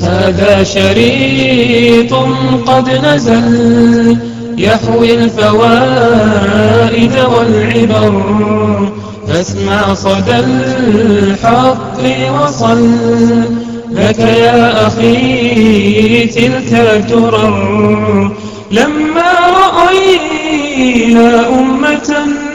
هذا شريط قد نزل يحوي الفوائد والعبر، فاسمع صدى الحق وصل لك يا أخي تلك الدرر. لما رأينا أمة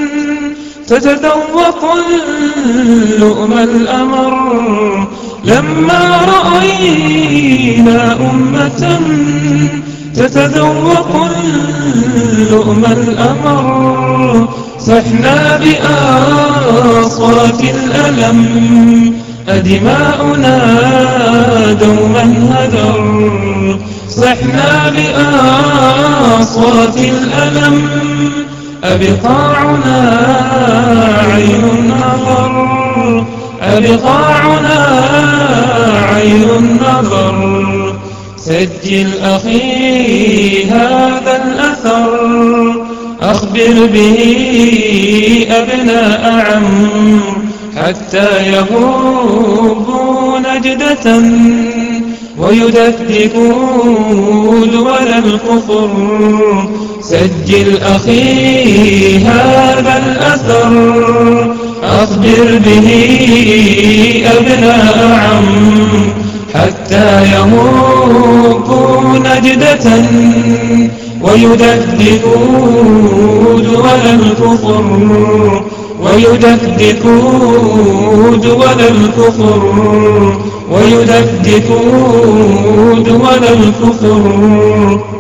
تتذوق اللؤم الأمر، لما رأينا أمة تتذوق اللؤم الأمر، صحنا بأصوات الألم أدماؤنا دوما هدر، صحنا بأصوات الألم أبقاعنا عين النظر، أبقاعنا عين النظر. سجل أخي هذا الأثر، أخبر به أبناء عم حتى يهوبوا نجدة ويدكدكوا دول الكفر. سجل أخي هذا الأثر، أخبر به أبناء عم حتى يهوبوا نجدة ويدكدكوا دول الكفر، ويدكدكوا دول الكفر، ويدكدكوا دول الكفر.